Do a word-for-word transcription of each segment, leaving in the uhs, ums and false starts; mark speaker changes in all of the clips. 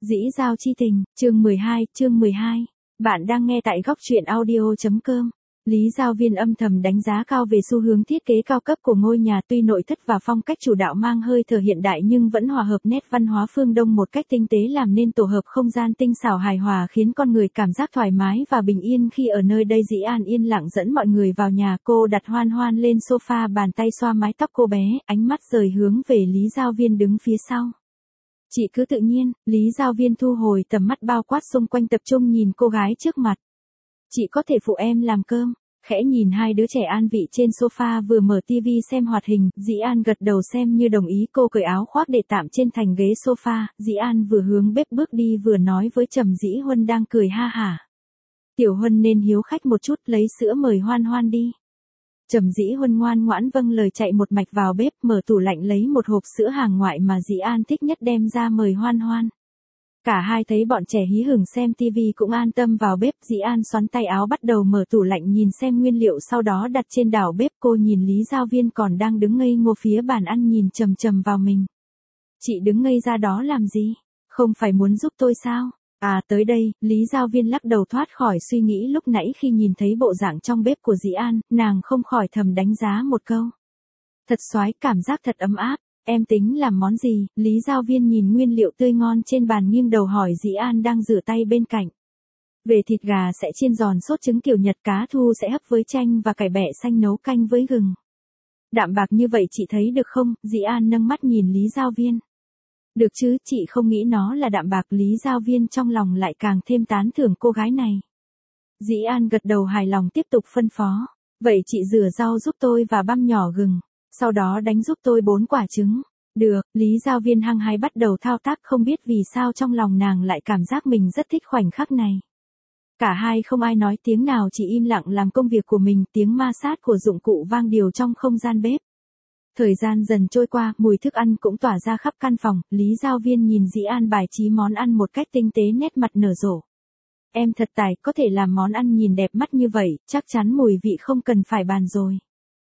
Speaker 1: Dĩ giao chi tình, chương mười hai, chương mười hai. Bạn đang nghe tại góc truyện audio.com. Lý Giao Viên âm thầm đánh giá cao về xu hướng thiết kế cao cấp của ngôi nhà, tuy nội thất và phong cách chủ đạo mang hơi thở hiện đại nhưng vẫn hòa hợp nét văn hóa phương Đông một cách tinh tế, làm nên tổ hợp không gian tinh xảo hài hòa khiến con người cảm giác thoải mái và bình yên khi ở nơi đây. Dĩ An yên lặng dẫn mọi người vào nhà, cô đặt Hoan Hoan lên sofa, bàn tay xoa mái tóc cô bé, ánh mắt rời hướng về Lý Giao Viên đứng phía sau. Chị cứ tự nhiên. Lý Giao Viên thu hồi tầm mắt bao quát xung quanh, tập trung nhìn cô gái trước mặt. Chị có thể phụ em làm cơm. Khẽ nhìn hai đứa trẻ an vị trên sofa vừa mở tivi xem hoạt hình, Dĩ An gật đầu xem như đồng ý. Cô cởi áo khoác để tạm trên thành ghế sofa, Dĩ An vừa hướng bếp bước đi vừa nói với Trầm Dĩ Huân đang cười ha hả. Tiểu Huân nên hiếu khách một chút, lấy sữa mời Hoan Hoan đi. Trầm Dĩ Huân ngoan ngoãn vâng lời, chạy một mạch vào bếp, mở tủ lạnh lấy một hộp sữa hàng ngoại mà Dĩ An thích nhất đem ra mời Hoan Hoan. Cả hai thấy bọn trẻ hí hửng xem tivi cũng an tâm vào bếp. Dĩ An xoắn tay áo bắt đầu mở tủ lạnh nhìn xem nguyên liệu, sau đó đặt trên đảo bếp. Cô nhìn Lý Giao Viên còn đang đứng ngây ngô phía bàn ăn nhìn chằm chằm vào mình. Chị đứng ngây ra đó làm gì? Không phải muốn giúp tôi sao? À tới đây, Lý Giao Viên lắc đầu thoát khỏi suy nghĩ lúc nãy khi nhìn thấy bộ dạng trong bếp của Dĩ An, nàng không khỏi thầm đánh giá một câu. Thật xoái, cảm giác thật ấm áp. Em tính làm món gì? Lý Giao Viên nhìn nguyên liệu tươi ngon trên bàn nghiêng đầu hỏi Dĩ An đang rửa tay bên cạnh. Về thịt gà sẽ chiên giòn sốt trứng kiểu Nhật, cá thu sẽ hấp với chanh và cải bẹ xanh nấu canh với gừng. Đạm bạc như vậy chị thấy được không? Dĩ An nâng mắt nhìn Lý Giao Viên. Được chứ, chị không nghĩ nó là đạm bạc. Lý Giao Viên trong lòng lại càng thêm tán thưởng cô gái này. Dĩ An gật đầu hài lòng tiếp tục phân phó. Vậy chị rửa rau giúp tôi và băm nhỏ gừng. Sau đó đánh giúp tôi bốn quả trứng. Được, Lý Giao Viên hăng hái bắt đầu thao tác, không biết vì sao trong lòng nàng lại cảm giác mình rất thích khoảnh khắc này. Cả hai không ai nói tiếng nào, chỉ im lặng làm công việc của mình, tiếng ma sát của dụng cụ vang điều trong không gian bếp. Thời gian dần trôi qua, mùi thức ăn cũng tỏa ra khắp căn phòng. Lý Giao Viên nhìn Dĩ An bài trí món ăn một cách tinh tế, nét mặt nở rộ. Em thật tài, có thể làm món ăn nhìn đẹp mắt như vậy, chắc chắn mùi vị không cần phải bàn rồi.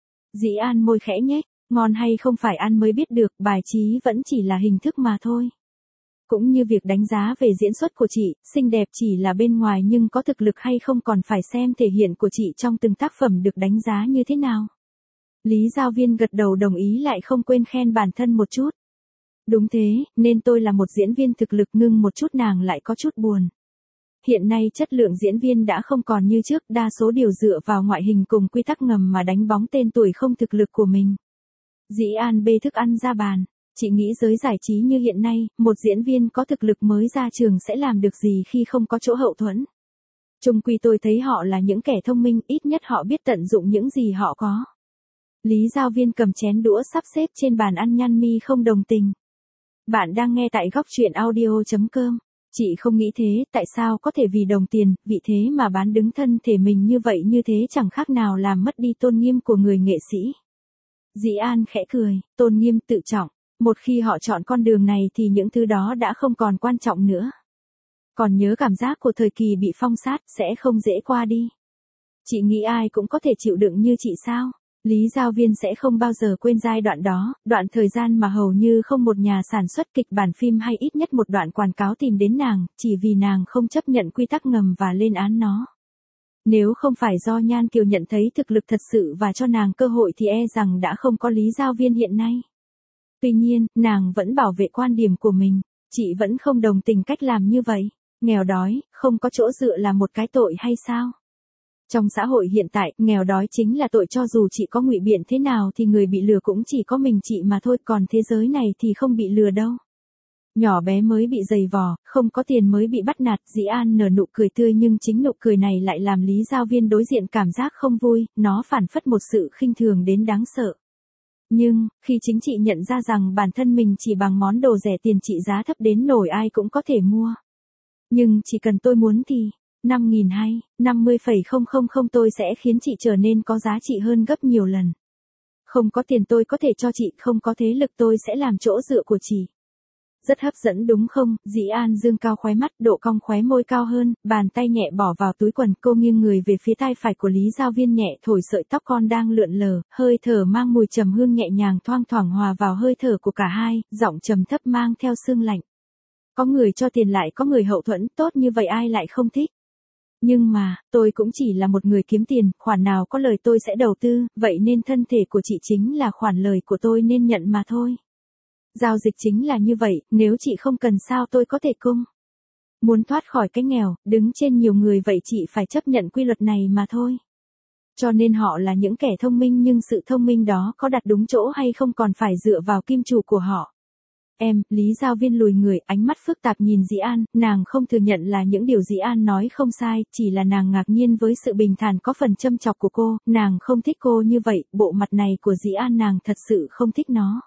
Speaker 1: Dĩ An môi khẽ nhếch, ngon hay không phải ăn mới biết được, bài trí vẫn chỉ là hình thức mà thôi. Cũng như việc đánh giá về diễn xuất của chị, xinh đẹp chỉ là bên ngoài nhưng có thực lực hay không còn phải xem thể hiện của chị trong từng tác phẩm được đánh giá như thế nào. Lý Giao Viên gật đầu đồng ý, lại không quên khen bản thân một chút. Đúng thế, nên tôi là một diễn viên thực lực. Ngưng một chút nàng lại có chút buồn. Hiện nay chất lượng diễn viên đã không còn như trước, đa số đều dựa vào ngoại hình cùng quy tắc ngầm mà đánh bóng tên tuổi không thực lực của mình. Dĩ An bê thức ăn ra bàn. Chị nghĩ giới giải trí như hiện nay, một diễn viên có thực lực mới ra trường sẽ làm được gì khi không có chỗ hậu thuẫn? Chung quy tôi thấy họ là những kẻ thông minh, ít nhất họ biết tận dụng những gì họ có. Lý Giao Viên cầm chén đũa sắp xếp trên bàn ăn, nhăn mi không đồng tình. Bạn đang nghe tại góc truyện audio.com. Chị không nghĩ thế, tại sao có thể vì đồng tiền, vị thế mà bán đứng thân thể mình như vậy, như thế chẳng khác nào làm mất đi tôn nghiêm của người nghệ sĩ. Dĩ An khẽ cười, tôn nghiêm, tự trọng. Một khi họ chọn con đường này thì những thứ đó đã không còn quan trọng nữa. Còn nhớ cảm giác của thời kỳ bị phong sát sẽ không dễ qua đi. Chị nghĩ ai cũng có thể chịu đựng như chị sao? Lý Giao Viên sẽ không bao giờ quên giai đoạn đó, đoạn thời gian mà hầu như không một nhà sản xuất kịch bản phim hay ít nhất một đoạn quảng cáo tìm đến nàng, chỉ vì nàng không chấp nhận quy tắc ngầm và lên án nó. Nếu không phải do Nhan Kiều nhận thấy thực lực thật sự và cho nàng cơ hội thì e rằng đã không có Lý Giao Viên hiện nay. Tuy nhiên, nàng vẫn bảo vệ quan điểm của mình. Chị vẫn không đồng tình cách làm như vậy. Nghèo đói, không có chỗ dựa là một cái tội hay sao? Trong xã hội hiện tại, nghèo đói chính là tội, cho dù chị có ngụy biện thế nào thì người bị lừa cũng chỉ có mình chị mà thôi, còn thế giới này thì không bị lừa đâu. Nhỏ bé mới bị giày vò, không có tiền mới bị bắt nạt. Dĩ An nở nụ cười tươi nhưng chính nụ cười này lại làm Lý Giao Viên đối diện cảm giác không vui, nó phản phất một sự khinh thường đến đáng sợ. Nhưng, khi chính chị nhận ra rằng bản thân mình chỉ bằng món đồ rẻ tiền trị giá thấp đến nổi ai cũng có thể mua. Nhưng chỉ cần tôi muốn thì, năm nghìn hay, năm mươi phẩy không không không tôi sẽ khiến chị trở nên có giá trị hơn gấp nhiều lần. Không có tiền tôi có thể cho chị, không có thế lực tôi sẽ làm chỗ dựa của chị. Rất hấp dẫn đúng không? Dĩ An dương cao khóe mắt, độ cong khóe môi cao hơn, bàn tay nhẹ bỏ vào túi quần, cô nghiêng người về phía tay phải của Lý Giao Viên, nhẹ thổi sợi tóc con đang lượn lờ, hơi thở mang mùi trầm hương nhẹ nhàng thoang thoảng hòa vào hơi thở của cả hai, giọng trầm thấp mang theo sương lạnh. Có người cho tiền lại có người hậu thuẫn, tốt như vậy ai lại không thích. Nhưng mà, tôi cũng chỉ là một người kiếm tiền, khoản nào có lời tôi sẽ đầu tư, vậy nên thân thể của chị chính là khoản lời của tôi nên nhận mà thôi. Giao dịch chính là như vậy, nếu chị không cần sao tôi có thể cung. Muốn thoát khỏi cái nghèo, đứng trên nhiều người vậy chị phải chấp nhận quy luật này mà thôi. Cho nên họ là những kẻ thông minh nhưng sự thông minh đó có đặt đúng chỗ hay không còn phải dựa vào kim chủ của họ. Em, Lý Giao Viên lùi người, ánh mắt phức tạp nhìn Dĩ An, nàng không thừa nhận là những điều Dĩ An nói không sai, chỉ là nàng ngạc nhiên với sự bình thản có phần châm chọc của cô, nàng không thích cô như vậy, bộ mặt này của Dĩ An nàng thật sự không thích nó.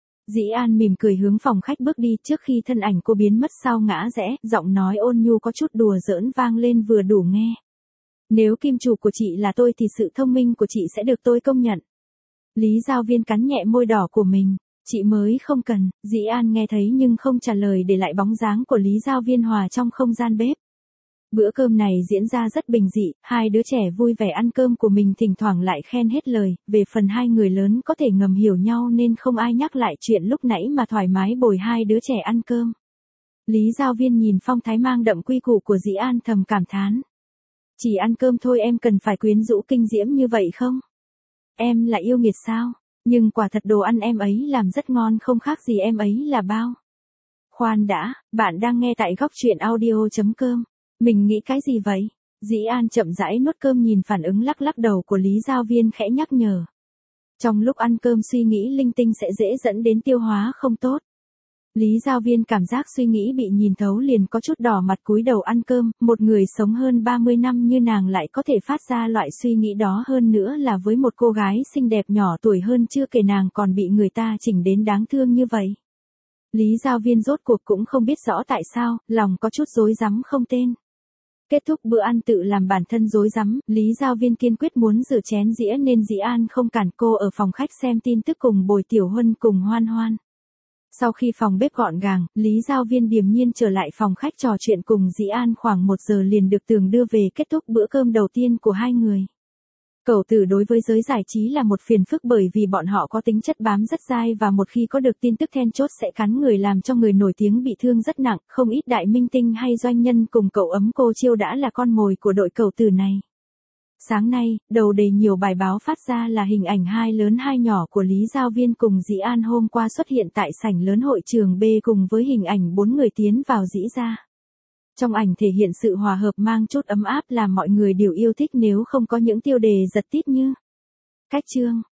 Speaker 1: Dĩ An mỉm cười hướng phòng khách bước đi trước khi thân ảnh cô biến mất sau ngã rẽ, giọng nói ôn nhu có chút đùa giỡn vang lên vừa đủ nghe. Nếu kim chủ của chị là tôi thì sự thông minh của chị sẽ được tôi công nhận. Lý Giao Viên cắn nhẹ môi đỏ của mình. Chị mới không cần, Dĩ An nghe thấy nhưng không trả lời để lại bóng dáng của Lý Giao Viên hòa trong không gian bếp. Bữa cơm này diễn ra rất bình dị, hai đứa trẻ vui vẻ ăn cơm của mình thỉnh thoảng lại khen hết lời, về phần hai người lớn có thể ngầm hiểu nhau nên không ai nhắc lại chuyện lúc nãy mà thoải mái bồi hai đứa trẻ ăn cơm. Lý Giao Viên nhìn phong thái mang đậm quy củ của Dĩ An thầm cảm thán. Chỉ ăn cơm thôi em cần phải quyến rũ kinh diễm như vậy không? Em là yêu nghiệt sao? Nhưng quả thật đồ ăn em ấy làm rất ngon không khác gì em ấy là bao. Khoan đã, bạn đang nghe tại góc truyện audio chấm com. Mình nghĩ cái gì vậy? Dĩ An chậm rãi nuốt cơm nhìn phản ứng lắc lắc đầu của Lý Giao Viên khẽ nhắc nhở. Trong lúc ăn cơm suy nghĩ linh tinh sẽ dễ dẫn đến tiêu hóa không tốt. Lý Giao Viên cảm giác suy nghĩ bị nhìn thấu liền có chút đỏ mặt cúi đầu ăn cơm, một người sống hơn ba mươi năm như nàng lại có thể phát ra loại suy nghĩ đó hơn nữa là với một cô gái xinh đẹp nhỏ tuổi hơn chưa kể nàng còn bị người ta chỉnh đến đáng thương như vậy. Lý Giao Viên rốt cuộc cũng không biết rõ tại sao, lòng có chút rối rắm không tên. Kết thúc bữa ăn tự làm bản thân rối rắm, Lý Giao Viên kiên quyết muốn rửa chén dĩa nên Dĩ An không cản cô ở phòng khách xem tin tức cùng Bồi Tiểu Huân cùng Hoan Hoan. Sau khi phòng bếp gọn gàng, Lý Giao Viên điềm nhiên trở lại phòng khách trò chuyện cùng Dĩ An khoảng một giờ liền được Tường đưa về kết thúc bữa cơm đầu tiên của hai người. Cẩu tử đối với giới giải trí là một phiền phức bởi vì bọn họ có tính chất bám rất dai và một khi có được tin tức then chốt sẽ cắn người làm cho người nổi tiếng bị thương rất nặng, không ít đại minh tinh hay doanh nhân cùng cậu ấm cô Chiêu đã là con mồi của đội cẩu tử này. Sáng nay, đầu đề nhiều bài báo phát ra là hình ảnh hai lớn hai nhỏ của Lý Giao Viên cùng Dĩ An hôm qua xuất hiện tại sảnh lớn hội trường B cùng với hình ảnh bốn người tiến vào Dĩ gia. Trong ảnh thể hiện sự hòa hợp mang chút ấm áp làm mọi người đều yêu thích nếu không có những tiêu đề giật tít như cách chương,